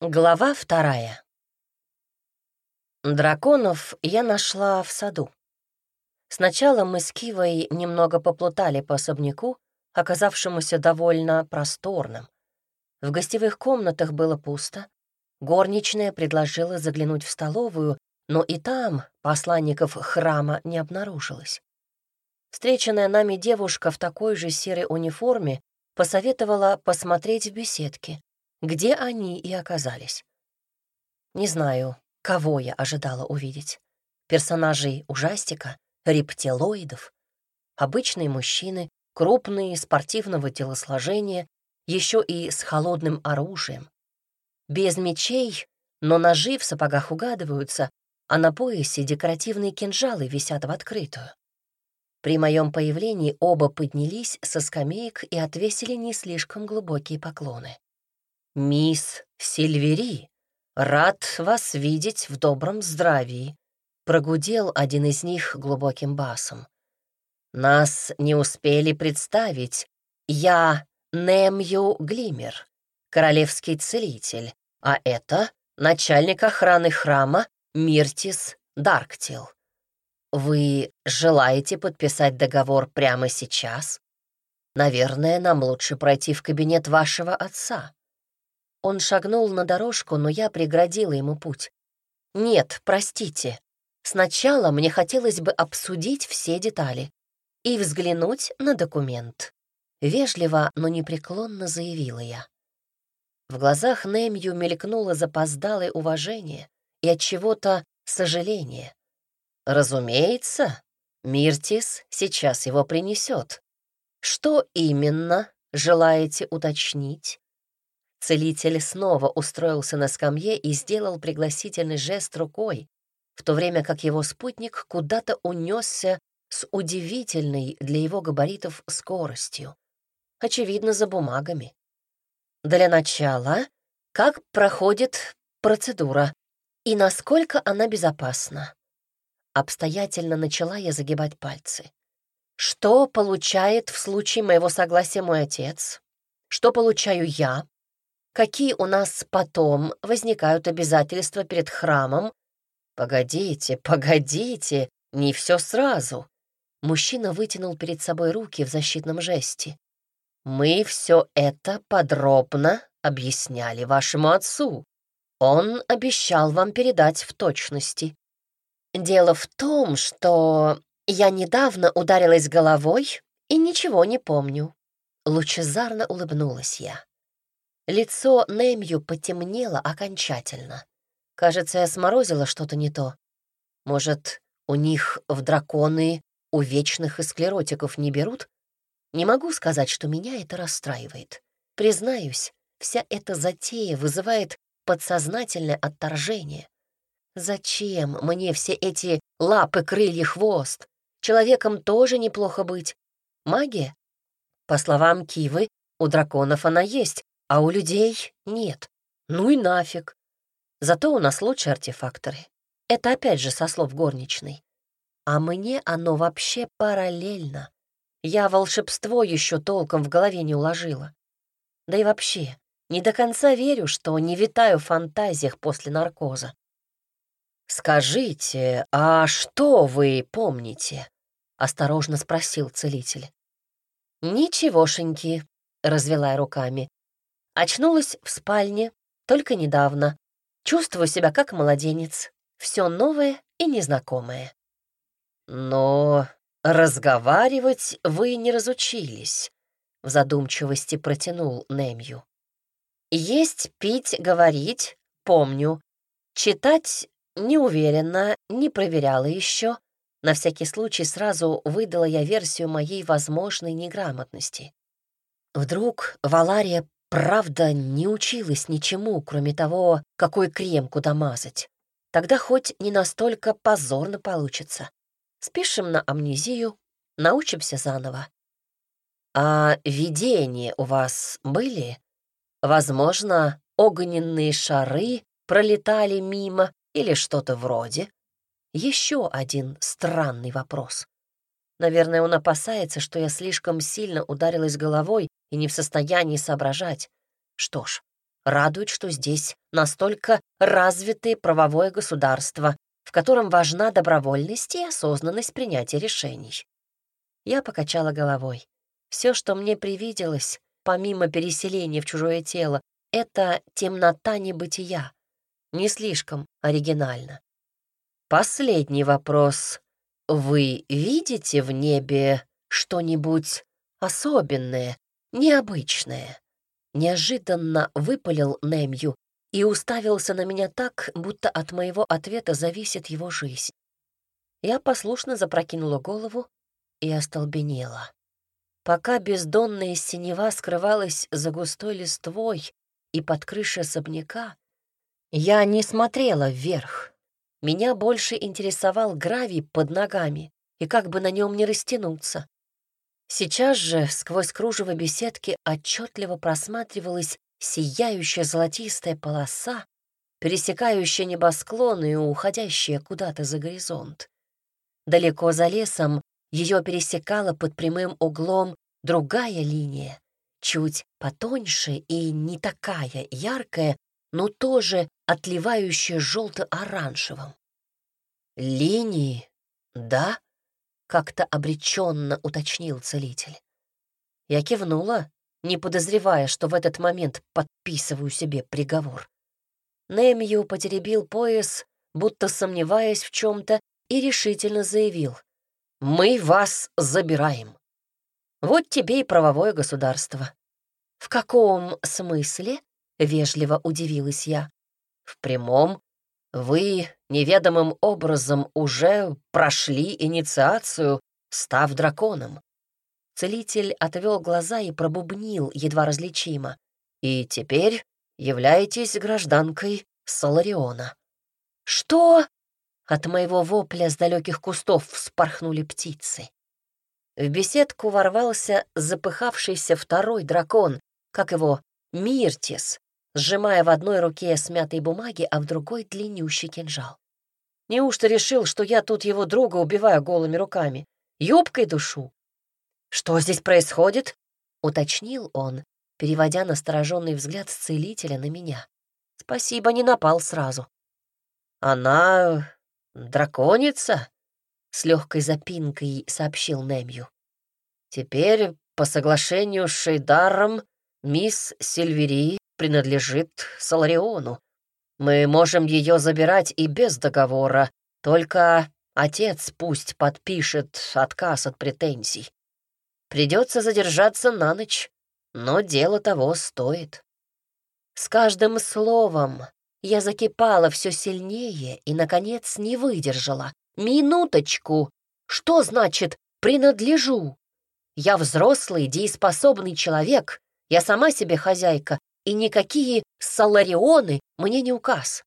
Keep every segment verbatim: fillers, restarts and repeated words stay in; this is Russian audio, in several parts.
Глава вторая. Драконов я нашла в саду. Сначала мы с Кивой немного поплутали по особняку, оказавшемуся довольно просторным. В гостевых комнатах было пусто. Горничная предложила заглянуть в столовую, но и там посланников храма не обнаружилось. Встреченная нами девушка в такой же серой униформе посоветовала посмотреть в беседке, где они и оказались. Не знаю, кого я ожидала увидеть. Персонажей ужастика, рептилоидов, обычные мужчины, крупные, спортивного телосложения, еще и с холодным оружием. Без мечей, но ножи в сапогах угадываются, а на поясе декоративные кинжалы висят в открытую. При моем появлении оба поднялись со скамеек и отвесили не слишком глубокие поклоны. «Мисс Сильвери, рад вас видеть в добром здравии», — прогудел один из них глубоким басом. «Нас не успели представить. Я Немью Глиммер, королевский целитель, а это начальник охраны храма Миртис Дарктил. Вы желаете подписать договор прямо сейчас? Наверное, нам лучше пройти в кабинет вашего отца». Он шагнул на дорожку, но я преградила ему путь. «Нет, простите. Сначала мне хотелось бы обсудить все детали и взглянуть на документ». Вежливо, но непреклонно заявила я. В глазах Немью мелькнуло запоздалое уважение и от чего-то сожаление. «Разумеется, Миртис сейчас его принесет. Что именно желаете уточнить?» Целитель снова устроился на скамье и сделал пригласительный жест рукой, в то время как его спутник куда-то унесся с удивительной для его габаритов скоростью. Очевидно, за бумагами. Для начала, как проходит процедура и насколько она безопасна? Обстоятельно начала я загибать пальцы. Что получает в случае моего согласия мой отец? Что получаю я? Какие у нас потом возникают обязательства перед храмом? Погодите, погодите, не все сразу. Мужчина вытянул перед собой руки в защитном жесте. Мы все это подробно объясняли вашему отцу. Он обещал вам передать в точности. Дело в том, что я недавно ударилась головой и ничего не помню. Лучезарно улыбнулась я. Лицо Немью потемнело окончательно. Кажется, я сморозила что-то не то. Может, у них в драконы у вечных и склеротиков не берут? Не могу сказать, что меня это расстраивает. Признаюсь, вся эта затея вызывает подсознательное отторжение. Зачем мне все эти лапы, крылья, хвост? Человеком тоже неплохо быть. Магия? По словам Кивы, у драконов она есть, а у людей нет. Ну и нафиг. Зато у нас лучшие артефакторы. Это опять же со слов горничной. А мне оно вообще параллельно. Я волшебство еще толком в голове не уложила. Да и вообще, не до конца верю, что не витаю в фантазиях после наркоза. «Скажите, а что вы помните?» — осторожно спросил целитель. «Ничегошеньки», — развела я руками. Очнулась в спальне только недавно. Чувствую себя как младенец. Все новое и незнакомое. Но разговаривать вы не разучились, в задумчивости протянул Немью. Есть, пить, говорить, помню. Читать не уверена, не проверяла еще. На всякий случай сразу выдала я версию моей возможной неграмотности. Вдруг Валария правда не училась ничему, кроме того, какой крем куда мазать. Тогда хоть не настолько позорно получится. Спишем на амнезию, научимся заново. А видения у вас были? Возможно, огненные шары пролетали мимо или что-то вроде? Еще один странный вопрос. Наверное, он опасается, что я слишком сильно ударилась головой и не в состоянии соображать. Что ж, Радует, что здесь настолько развитое правовое государство, в котором важна добровольность и осознанность принятия решений. Я покачала головой. Все, что мне привиделось, помимо переселения в чужое тело, это темнота небытия. Не слишком оригинально. Последний вопрос. Вы видите в небе что-нибудь особенное, необычное? Неожиданно выпалил Немью и уставился на меня так, будто от моего ответа зависит его жизнь. Я послушно запрокинула голову и остолбенела. Пока бездонная синева скрывалась за густой листвой и под крышей особняка, я не смотрела вверх. Меня больше интересовал гравий под ногами и как бы на нем не растянуться. Сейчас же сквозь кружево беседки отчетливо просматривалась сияющая золотистая полоса, пересекающая небосклон и уходящая куда-то за горизонт. Далеко за лесом ее пересекала под прямым углом другая линия, чуть потоньше и не такая яркая, но тоже отливающая желто-оранжевым. «Линии, да?» — как-то обреченно уточнил целитель. Я кивнула, не подозревая, что в этот момент подписываю себе приговор. Немью потеребил пояс, будто сомневаясь в чем-то, и решительно заявил: «Мы вас забираем». Вот тебе и правовое государство. «В каком смысле?» — вежливо удивилась я. «В прямом. Вы неведомым образом уже прошли инициацию, став драконом». Целитель отвел глаза и пробубнил, едва различимо. «И теперь являетесь гражданкой Солариона». «Что?» От моего вопля с далеких кустов вспорхнули птицы. В беседку ворвался запыхавшийся второй дракон, как его, Миртис, сжимая в одной руке смятые бумаги, а в другой длиннющий кинжал. Неужто решил, что я тут его друга убиваю голыми руками? Юбкой душу? «Что здесь происходит?» — уточнил он, переводя настороженный взгляд с целителя на меня. Спасибо, не напал сразу. «Она драконица?» — с легкой запинкой сообщил Немью. «Теперь, по соглашению с Шейдаром, мисс Сильвери принадлежит Солариону. Мы можем ее забирать и без договора, только отец пусть подпишет отказ от претензий. Придется задержаться на ночь, но дело того стоит». С каждым словом я закипала все сильнее и, наконец, не выдержала. «Минуточку! Что значит «принадлежу»? Я взрослый, дееспособный человек, я сама себе хозяйка, и никакие Соларионы мне не указ».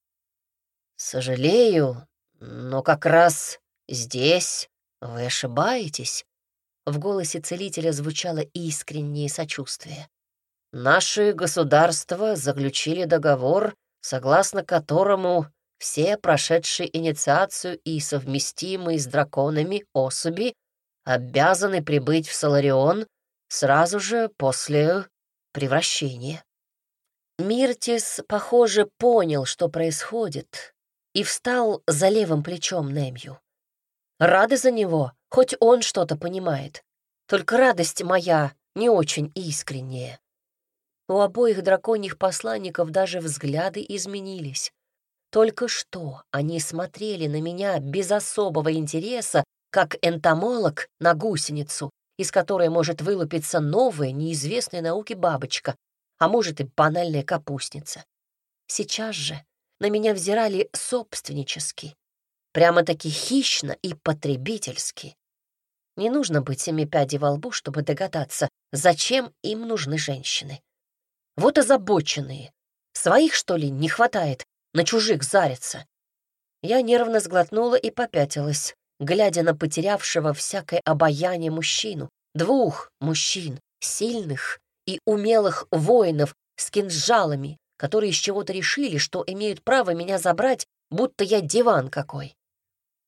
«Сожалею, но как раз здесь вы ошибаетесь». В голосе целителя звучало искреннее сочувствие. «Наши государства заключили договор, согласно которому все прошедшие инициацию и совместимые с драконами особи обязаны прибыть в Соларион сразу же после превращения». Миртис, похоже, понял, что происходит, и встал за левым плечом Немью. Рада за него, хоть он что-то понимает. Только радость моя не очень искренняя. У обоих драконьих посланников даже взгляды изменились. Только что они смотрели на меня без особого интереса, как энтомолог на гусеницу, из которой может вылупиться новая, неизвестная науке бабочка, а может и банальная капустница. Сейчас же на меня взирали собственнически, прямо-таки хищно и потребительски. Не нужно быть семи пядей во лбу, чтобы догадаться, зачем им нужны женщины. Вот озабоченные. Своих, что ли, не хватает, на чужих зарятся. Я нервно сглотнула и попятилась, глядя на потерявшего всякое обаяние мужчину. Двух мужчин, сильных и умелых воинов с кинжалами, которые с чего-то решили, что имеют право меня забрать, будто я диван какой.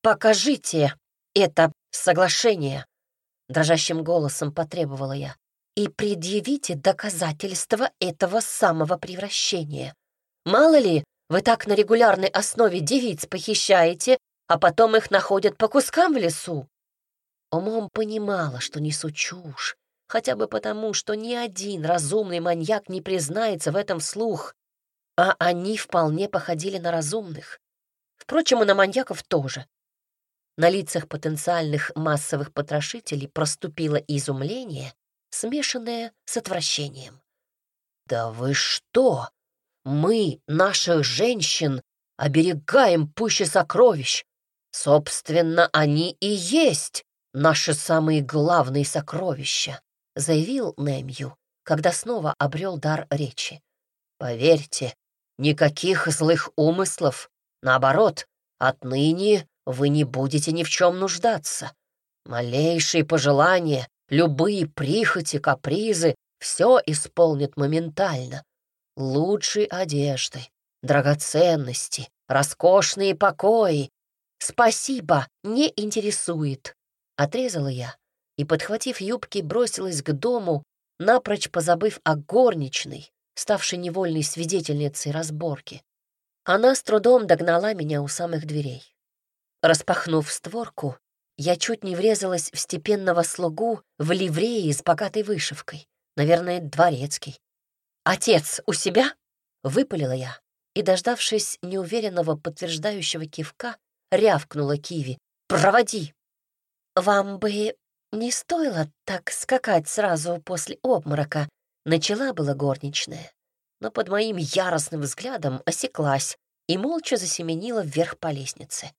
«Покажите это соглашение!» — дрожащим голосом потребовала я. и предъявите доказательства этого самого превращения. Мало ли, вы так на регулярной основе девиц похищаете, а потом их находят по кускам в лесу. Умом понимала, что несу чушь, хотя бы потому, что ни один разумный маньяк не признается в этом вслух, а они вполне походили на разумных. Впрочем, и на маньяков тоже. На лицах потенциальных массовых потрошителей проступило изумление, смешанное с отвращением. «Да вы что? Мы, наших женщин, оберегаем пуще сокровищ. Собственно, они и есть наши самые главные сокровища», заявил Нэмью, когда снова обрел дар речи. «Поверьте, никаких злых умыслов. Наоборот, отныне вы не будете ни в чем нуждаться. Малейшие пожелания, любые прихоти, капризы — все исполнит моментально. Лучшей одежды, драгоценности, роскошные покои. Спасибо, не интересует», — отрезала я и, подхватив юбки, бросилась к дому, напрочь позабыв о горничной, ставшей невольной свидетельницей разборки. Она с трудом догнала меня у самых дверей. Распахнув створку, я чуть не врезалась в степенного слугу в ливрее с богатой вышивкой, наверное, дворецкий. «Отец у себя?» — выпалила я и, дождавшись неуверенного подтверждающего кивка, рявкнула Киви. «Проводи!» «Вам бы не стоило так скакать сразу после обморока», — начала была горничная, но под моим яростным взглядом осеклась и молча засеменила вверх по лестнице.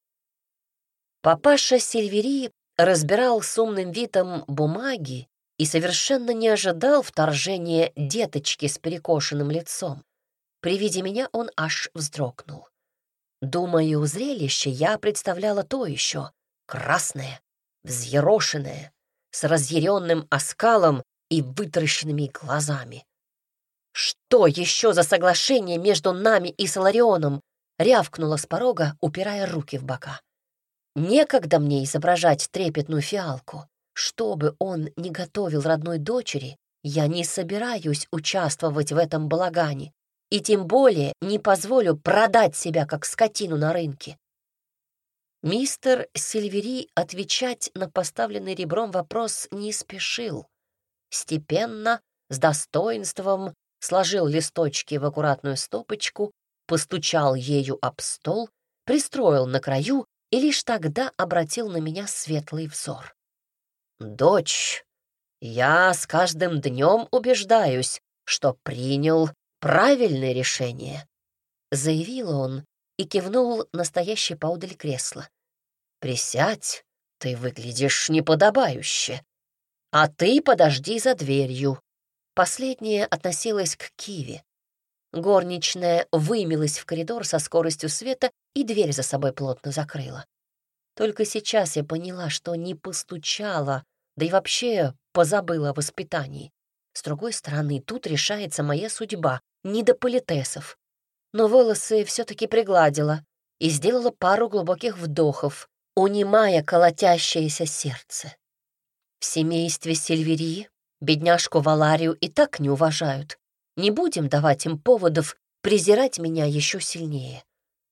Папаша Сильвери разбирал с умным видом бумаги и совершенно не ожидал вторжения деточки с перекошенным лицом. При виде меня он аж вздрогнул. Думаю, зрелище я представляла то еще, красное, взъерошенное, с разъяренным оскалом и вытаращенными глазами. «Что еще за соглашение между нами и Соларионом?» — рявкнула с порога, упирая руки в бока. Некогда мне изображать трепетную фиалку. Что бы он ни готовил родной дочери, я не собираюсь участвовать в этом балагане и тем более не позволю продать себя как скотину на рынке. Мистер Сильвери отвечать на поставленный ребром вопрос не спешил. Степенно, с достоинством, сложил листочки в аккуратную стопочку, постучал ею об стол, пристроил на краю и лишь тогда обратил на меня светлый взор. «Дочь, я с каждым днем убеждаюсь, что принял правильное решение», — заявил он и кивнул на стоящее поодаль кресло. «Присядь, ты выглядишь неподобающе. А ты подожди за дверью». Последняя относилась к Киве. Горничная вымилась в коридор со скоростью света и дверь за собой плотно закрыла. Только сейчас я поняла, что не постучала, да и вообще позабыла о воспитании. С другой стороны, тут решается моя судьба, не до политесов. Но волосы все-таки пригладила и сделала пару глубоких вдохов, унимая колотящееся сердце. В семействе Сильвери бедняжку Валарию и так не уважают. Не будем давать им поводов презирать меня еще сильнее.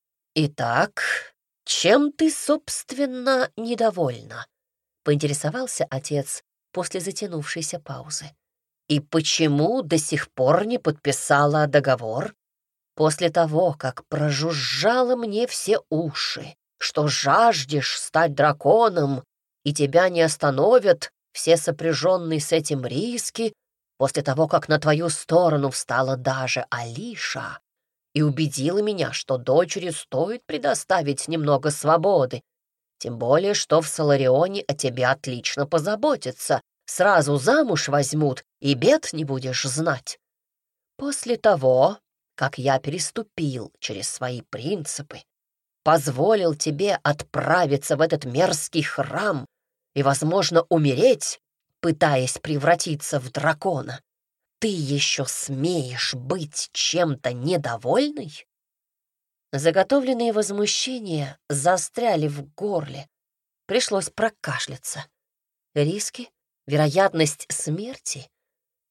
«Итак, чем ты, собственно, недовольна?» — поинтересовался отец после затянувшейся паузы. «И почему до сих пор не подписала договор? После того, как прожужжала мне все уши, что жаждешь стать драконом, и тебя не остановят все сопряженные с этим риски, после того, как на твою сторону встала даже Алиша и убедила меня, что дочери стоит предоставить немного свободы, тем более, что в Соларионе о тебе отлично позаботятся, сразу замуж возьмут, и бед не будешь знать. После того, как я переступил через свои принципы, позволил тебе отправиться в этот мерзкий храм и, возможно, умереть, пытаясь превратиться в дракона, ты еще смеешь быть чем-то недовольной?» Заготовленные возмущения застряли в горле. Пришлось прокашляться. Риски, вероятность смерти.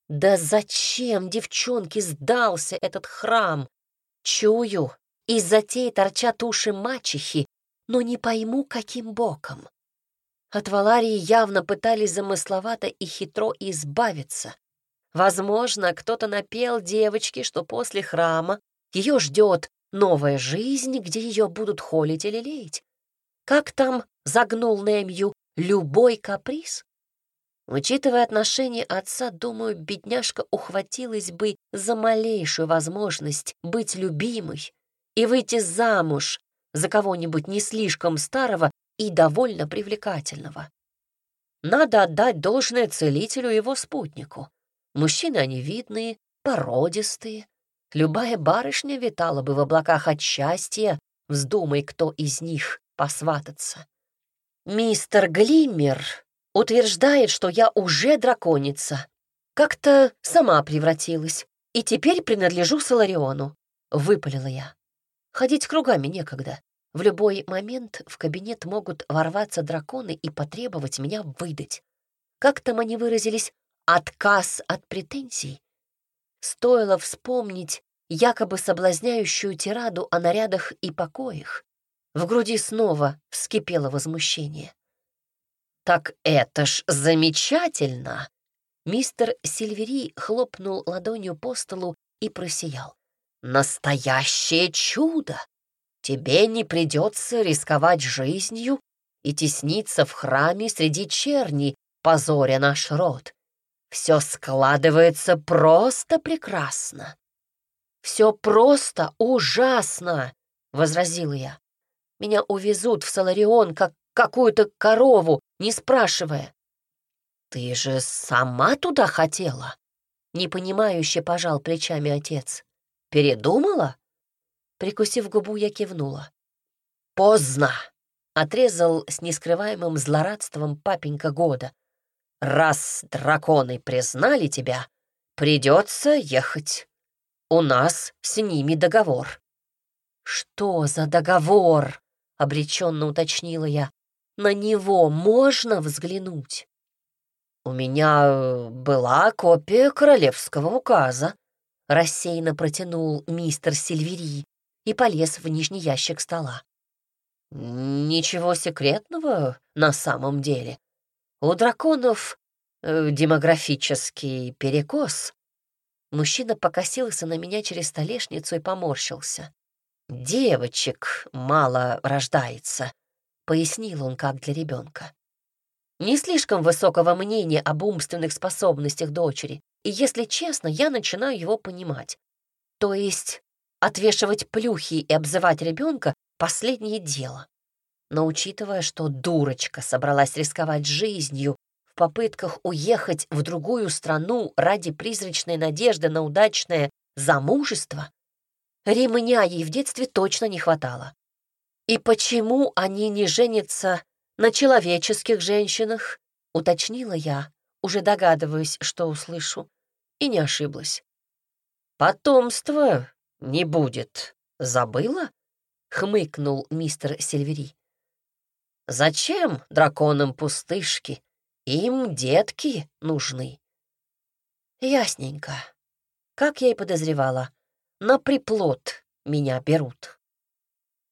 Да зачем девчонке сдался этот храм? Чую, из затей торчат уши мачехи, но не пойму, каким боком. От Валарии явно пытались замысловато и хитро избавиться. Возможно, кто-то напел девочке, что после храма ее ждет новая жизнь, где ее будут холить или лелеять. Как там загнул Немью любой каприз? Учитывая отношение отца, думаю, бедняжка ухватилась бы за малейшую возможность быть любимой и выйти замуж за кого-нибудь не слишком старого и довольно привлекательного. Надо отдать должное целителю и его спутнику. Мужчины они видные, породистые. Любая барышня витала бы в облаках от счастья, вздумай, кто из них посвататься. Мистер Глиммер утверждает, что я уже драконица. Как-то сама превратилась, и теперь принадлежу Солариону, — выпалила я. Ходить кругами некогда. В любой момент в кабинет могут ворваться драконы и потребовать меня выдать. Как там они выразились? Отказ от претензий. Стоило вспомнить якобы соблазняющую тираду о нарядах и покоях. В груди снова вскипело возмущение. «Так это ж замечательно!» Мистер Сильвери хлопнул ладонью по столу и просиял. «Настоящее чудо! Тебе не придется рисковать жизнью и тесниться в храме среди черни, позоря наш род. Все складывается просто прекрасно». «Все просто ужасно!» — возразила я. «Меня увезут в Соларион, как какую-то корову, не спрашивая». «Ты же сама туда хотела?» — непонимающе пожал плечами отец. «Передумала?» Прикусив губу, я кивнула. «Поздно!» — отрезал с нескрываемым злорадством папенька года. «Раз драконы признали тебя, придется ехать. У нас с ними договор». «Что за договор?» — обреченно уточнила я. «На него можно взглянуть?» «У меня была копия королевского указа», — рассеянно протянул мистер Сильвери и полез в нижний ящик стола. «Ничего секретного на самом деле. У драконов э, демографический перекос». Мужчина покосился на меня через столешницу и поморщился. «Девочек мало рождается», — пояснил он как для ребенка. Не слишком высокого мнения об умственных способностях дочери, и, если честно, я начинаю его понимать. То есть отвешивать плюхи и обзывать ребенка — последнее дело. Но учитывая, что дурочка собралась рисковать жизнью в попытках уехать в другую страну ради призрачной надежды на удачное замужество, ремня ей в детстве точно не хватало. И почему они не женятся на человеческих женщинах, уточнила я, уже догадываясь, что услышу, и не ошиблась. «Потомства не будет, забыла?» — хмыкнул мистер Сильвери. «Зачем драконам пустышки? Им детки нужны». «Ясненько. Как я и подозревала, на приплод меня берут».